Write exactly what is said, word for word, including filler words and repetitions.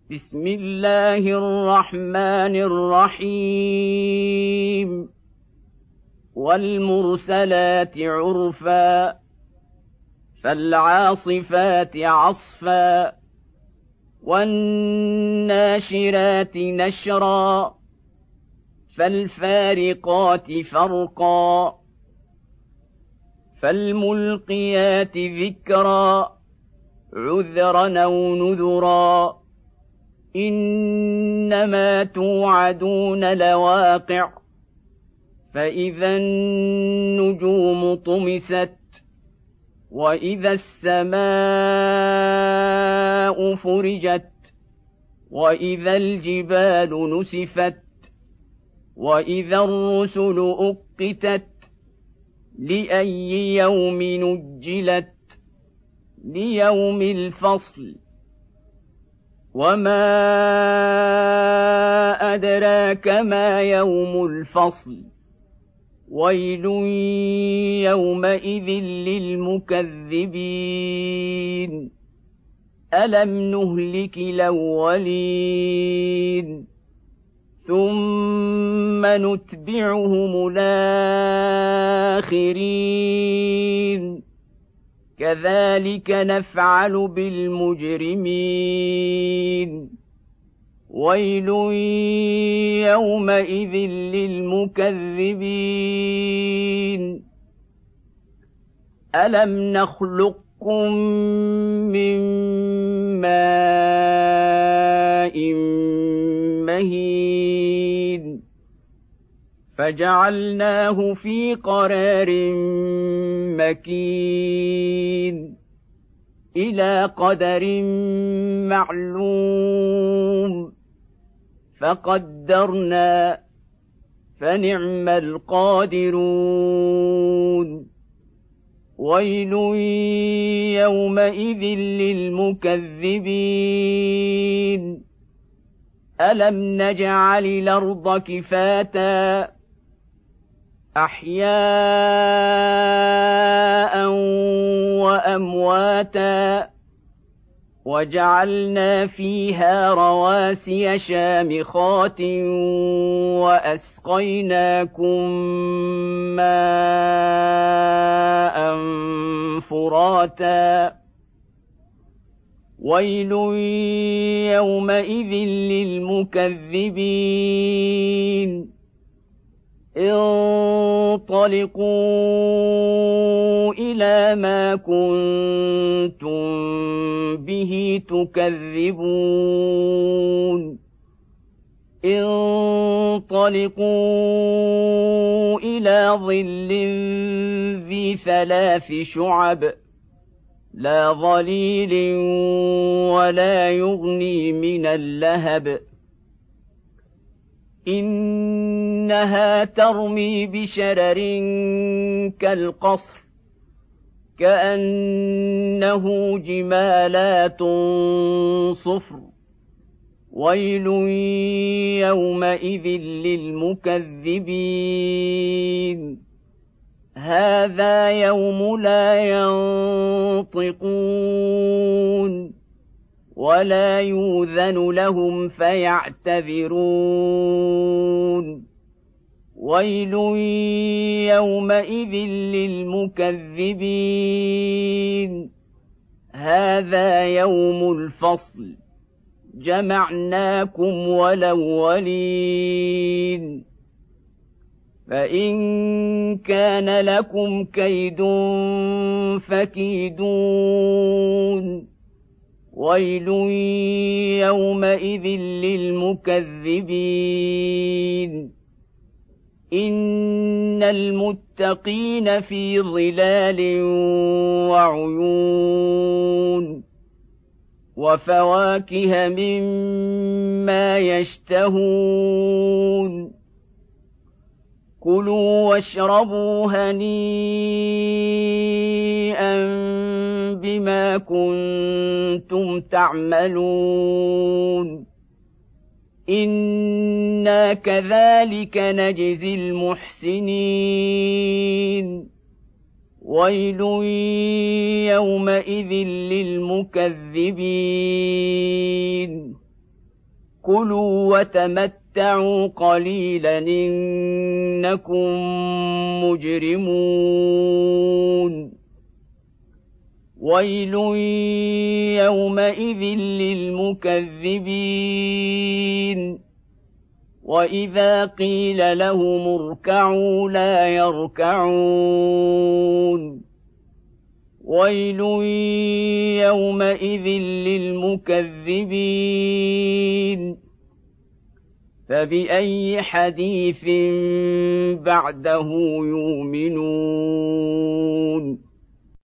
بسم الله الرحمن الرحيم والمرسلات عرفا فالعاصفات عصفا والناشرات نشرا فالفارقات فرقا فالملقيات ذكرا عذرا أو نذرا إنما توعدون لواقع فإذا النجوم طمست وإذا السماء فرجت وإذا الجبال نسفت وإذا الرسل أقتت لأي يوم نجلت ليوم الفصل وما أدراك ما يوم الفصل ويل يومئذ للمكذبين ألم نهلك الأولين ثم نتبعهم الآخرين كذلك نفعل بالمجرمين ويل يومئذ للمكذبين ألم نخلقكم من ماء مهين فجعلناه في قرار مكين إلى قدر معلوم فقدرنا فنعم القادرون ويل يومئذ للمكذبين ألم نجعل الأرض كفاتا أحياء وأمواتا وجعلنا فيها رواسي شامخات وأسقيناكم ماء فراتا ويل يومئذ للمكذبين انطلقوا إلى ما كنتم به تكذبون انطلقوا إلى ظل ذي ثلاث شعب لا ظليل ولا يغني من اللهب إنها ترمي بشرر كالقصر كأنه جمالات صفر ويل يومئذ للمكذبين هذا يوم لا ينطقون ولا يؤذن لهم فيعتذرون ويل يومئذ للمكذبين هذا يوم الفصل جمعناكم والأولين فإن كان لكم كيد فكيدون ويل يومئذ للمكذبين إن المتقين في ظلال وعيون وفواكه مما يشتهون كلوا واشربوا هنيئا بما كنتم تعملون إنا كذلك نجزي المحسنين ويل يومئذ للمكذبين كلوا وتمتعوا قليلا إنكم مجرمون ويل يومئذ للمكذبين وإذا قيل لهم اركعوا لا يركعون ويل يومئذ للمكذبين فبأي حديث بعده يؤمنون